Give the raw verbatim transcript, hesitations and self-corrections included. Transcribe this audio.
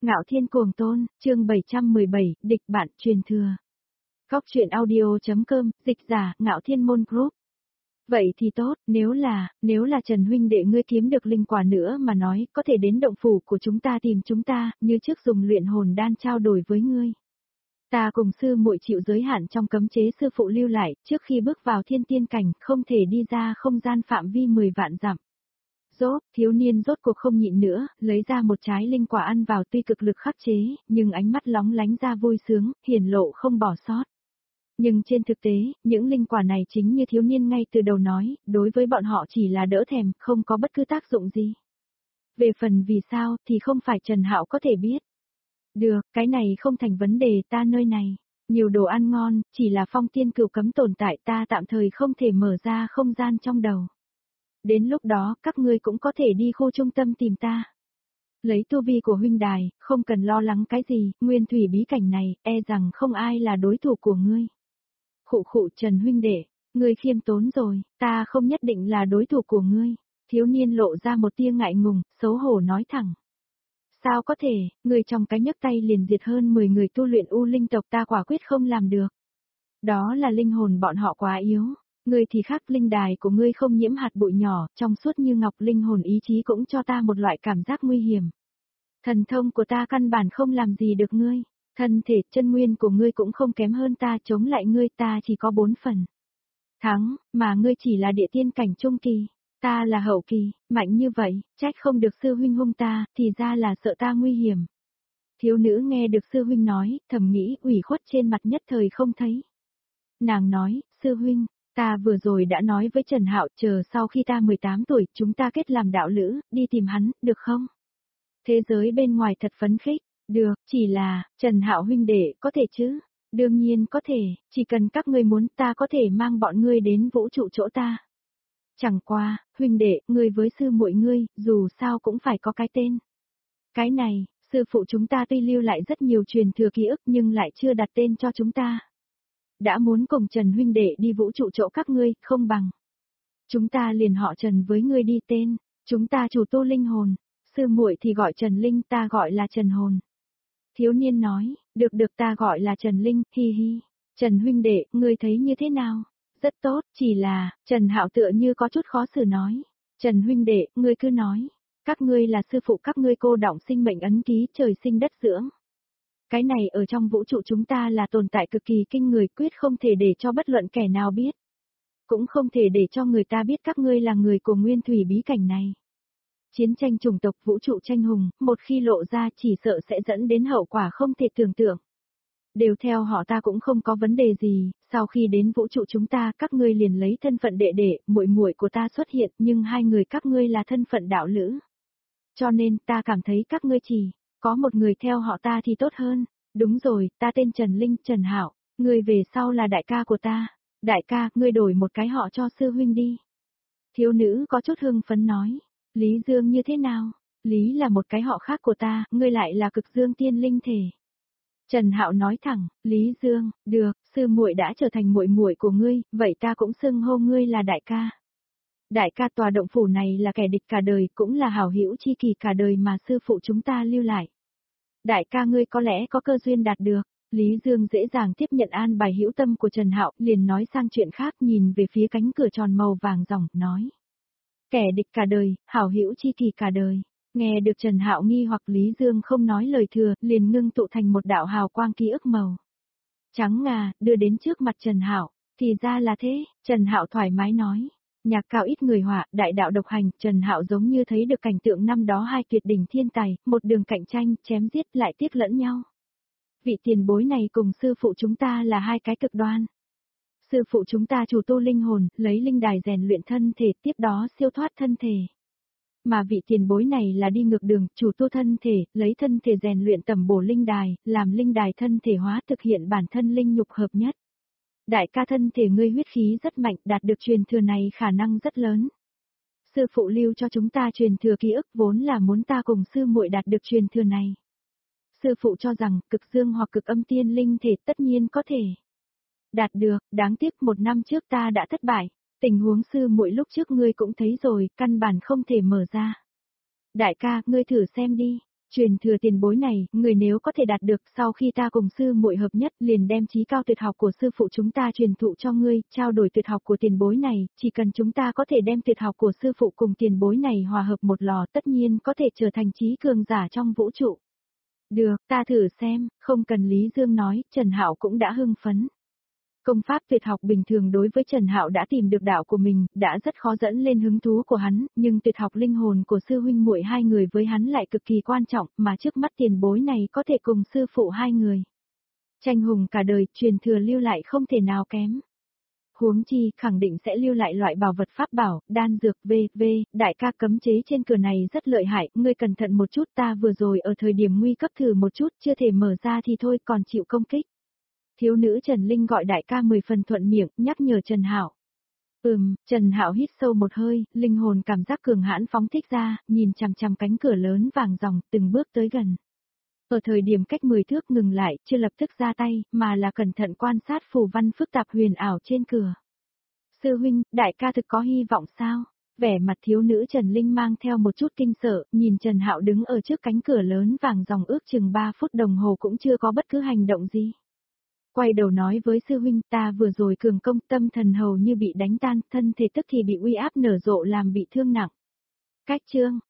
Ngạo Thiên Cuồng Tôn, chương bảy trăm mười bảy, địch bạn truyền thừa. Góc truyện audio.com, dịch giả, Ngạo Thiên Môn Group. Vậy thì tốt, nếu là, nếu là Trần huynh đệ ngươi kiếm được linh quả nữa mà nói, có thể đến động phủ của chúng ta tìm chúng ta, như trước dùng luyện hồn đan trao đổi với ngươi. Ta cùng sư muội chịu giới hạn trong cấm chế sư phụ lưu lại, trước khi bước vào thiên tiên cảnh, không thể đi ra không gian phạm vi mười vạn dặm. Rốt, thiếu niên rốt cuộc không nhịn nữa, lấy ra một trái linh quả ăn vào, tuy cực lực khắc chế, nhưng ánh mắt lóng lánh ra vui sướng, hiển lộ không bỏ sót. Nhưng trên thực tế, những linh quả này chính như thiếu niên ngay từ đầu nói, đối với bọn họ chỉ là đỡ thèm, không có bất cứ tác dụng gì. Về phần vì sao thì không phải Trần Hạo có thể biết. Được, cái này không thành vấn đề, ta nơi này. Nhiều đồ ăn ngon, chỉ là phong tiên cửu cấm tồn tại, ta tạm thời không thể mở ra không gian trong đầu. Đến lúc đó, các ngươi cũng có thể đi khu trung tâm tìm ta. Lấy tu vi của huynh đài, không cần lo lắng cái gì, nguyên thủy bí cảnh này, e rằng không ai là đối thủ của ngươi. Khụ khụ Trần huynh đệ, ngươi khiêm tốn rồi, ta không nhất định là đối thủ của ngươi. Thiếu niên lộ ra một tia ngại ngùng, xấu hổ nói thẳng. Sao có thể, ngươi trong cái nhấc tay liền diệt hơn mười người tu luyện u linh tộc, ta quả quyết không làm được. Đó là linh hồn bọn họ quá yếu. Ngươi thì khác, linh đài của ngươi không nhiễm hạt bụi nhỏ, trong suốt như ngọc, linh hồn ý chí cũng cho ta một loại cảm giác nguy hiểm. Thần thông của ta căn bản không làm gì được ngươi, thân thể, chân nguyên của ngươi cũng không kém hơn ta, chống lại ngươi ta chỉ có bốn phần. Thắng, mà ngươi chỉ là địa tiên cảnh trung kỳ, ta là hậu kỳ, mạnh như vậy, trách không được sư huynh hung ta, thì ra là sợ ta nguy hiểm. Thiếu nữ nghe được sư huynh nói, thầm nghĩ ủy khuất trên mặt nhất thời không thấy. Nàng nói, sư huynh, ta vừa rồi đã nói với Trần Hạo, chờ sau khi ta mười tám tuổi, chúng ta kết làm đạo lữ, đi tìm hắn, được không? Thế giới bên ngoài thật phấn khích, được, chỉ là, Trần Hạo huynh đệ, có thể chứ? Đương nhiên có thể, chỉ cần các ngươi muốn, ta có thể mang bọn ngươi đến vũ trụ chỗ ta. Chẳng qua, huynh đệ, ngươi với sư muội ngươi, dù sao cũng phải có cái tên. Cái này, sư phụ chúng ta tuy lưu lại rất nhiều truyền thừa ký ức nhưng lại chưa đặt tên cho chúng ta. Đã muốn cùng Trần huynh đệ đi vũ trụ chỗ các ngươi, không bằng. Chúng ta liền họ Trần với ngươi đi tên, chúng ta chủ tu linh hồn, sư muội thì gọi Trần Linh, ta gọi là Trần Hồn. Thiếu niên nói, được được ta gọi là Trần Linh, hi hi. Trần huynh đệ, ngươi thấy như thế nào? Rất tốt, chỉ là, Trần Hạo tựa như có chút khó xử nói. Trần huynh đệ, ngươi cứ nói, các ngươi là sư phụ các ngươi cô đọng sinh mệnh ấn ký trời sinh đất dưỡng. Cái này ở trong vũ trụ chúng ta là tồn tại cực kỳ kinh người, quyết không thể để cho bất luận kẻ nào biết. Cũng không thể để cho người ta biết các ngươi là người của nguyên thủy bí cảnh này. Chiến tranh chủng tộc vũ trụ tranh hùng, một khi lộ ra chỉ sợ sẽ dẫn đến hậu quả không thể tưởng tượng. Đều theo họ ta cũng không có vấn đề gì, sau khi đến vũ trụ chúng ta các ngươi liền lấy thân phận đệ đệ, muội muội của ta xuất hiện nhưng hai người các ngươi là thân phận đạo lữ. Cho nên ta cảm thấy các ngươi chỉ có một người theo họ ta thì tốt hơn. Đúng rồi, ta tên Trần Linh, Trần Hạo, ngươi về sau là đại ca của ta. Đại ca, ngươi đổi một cái họ cho sư huynh đi. Thiếu nữ có chút hưng phấn nói, Lý Dương như thế nào? Lý là một cái họ khác của ta, ngươi lại là cực dương tiên linh thể. Trần Hạo nói thẳng, Lý Dương, được, sư muội đã trở thành muội muội của ngươi, vậy ta cũng xưng hô ngươi là đại ca. Đại ca, tòa động phủ này là kẻ địch cả đời, cũng là hảo hữu chi kỳ cả đời mà sư phụ chúng ta lưu lại. Đại ca ngươi có lẽ có cơ duyên đạt được. Lý Dương dễ dàng tiếp nhận an bài hữu tâm của Trần Hạo, liền nói sang chuyện khác, nhìn về phía cánh cửa tròn màu vàng ròng, nói. Kẻ địch cả đời, hảo hữu chi kỳ cả đời. Nghe được Trần Hạo nghi hoặc, Lý Dương không nói lời thừa, liền ngưng tụ thành một đạo hào quang ký ức màu trắng ngà, đưa đến trước mặt Trần Hạo. Thì ra là thế, Trần Hạo thoải mái nói. Nhạc cao ít người họa, đại đạo độc hành, Trần Hạo giống như thấy được cảnh tượng năm đó hai tuyệt đỉnh thiên tài, một đường cạnh tranh, chém giết lại tiếc lẫn nhau. Vị tiền bối này cùng sư phụ chúng ta là hai cái cực đoan. Sư phụ chúng ta chủ tu linh hồn, lấy linh đài rèn luyện thân thể, tiếp đó siêu thoát thân thể. Mà vị tiền bối này là đi ngược đường, chủ tu thân thể, lấy thân thể rèn luyện tầm bổ linh đài, làm linh đài thân thể hóa thực hiện bản thân linh nhục hợp nhất. Đại ca, thân thể ngươi huyết khí rất mạnh, đạt được truyền thừa này khả năng rất lớn. Sư phụ lưu cho chúng ta truyền thừa ký ức vốn là muốn ta cùng sư muội đạt được truyền thừa này. Sư phụ cho rằng cực dương hoặc cực âm tiên linh thể tất nhiên có thể đạt được, đáng tiếc một năm trước ta đã thất bại. Tình huống sư muội lúc trước ngươi cũng thấy rồi, căn bản không thể mở ra. Đại ca, ngươi thử xem đi. Truyền thừa tiền bối này, người nếu có thể đạt được sau khi ta cùng sư muội hợp nhất liền đem chí cao tuyệt học của sư phụ chúng ta truyền thụ cho ngươi, trao đổi tuyệt học của tiền bối này, chỉ cần chúng ta có thể đem tuyệt học của sư phụ cùng tiền bối này hòa hợp một lò tất nhiên có thể trở thành chí cường giả trong vũ trụ. Được, ta thử xem, không cần Lý Dương nói, Trần Hạo cũng đã hưng phấn. Công pháp tuyệt học bình thường đối với Trần Hạo đã tìm được đạo của mình, đã rất khó dẫn lên hứng thú của hắn, nhưng tuyệt học linh hồn của sư huynh muội hai người với hắn lại cực kỳ quan trọng, mà trước mắt tiền bối này có thể cùng sư phụ hai người. Tranh hùng cả đời, truyền thừa lưu lại không thể nào kém. Huống chi, khẳng định sẽ lưu lại loại bảo vật pháp bảo, đan dược vân vân, đại ca cấm chế trên cửa này rất lợi hại, ngươi cẩn thận một chút, ta vừa rồi ở thời điểm nguy cấp thử một chút, chưa thể mở ra thì thôi còn chịu công kích. Thiếu nữ Trần Linh gọi đại ca mười phần thuận miệng, nhắc nhở Trần Hạo. Ừm, Trần Hạo hít sâu một hơi, linh hồn cảm giác cường hãn phóng thích ra, nhìn chằm chằm cánh cửa lớn vàng ròng, từng bước tới gần. Ở thời điểm cách mười thước ngừng lại, chưa lập tức ra tay, mà là cẩn thận quan sát phù văn phức tạp huyền ảo trên cửa. Sư huynh, đại ca thực có hy vọng sao? Vẻ mặt thiếu nữ Trần Linh mang theo một chút kinh sợ, nhìn Trần Hạo đứng ở trước cánh cửa lớn vàng ròng ước chừng ba phút đồng hồ cũng chưa có bất cứ hành động gì. Quay đầu nói với sư huynh, ta vừa rồi cường công, tâm thần hầu như bị đánh tan, thân thể tức thì bị uy áp nở rộ làm bị thương nặng. Cách chương,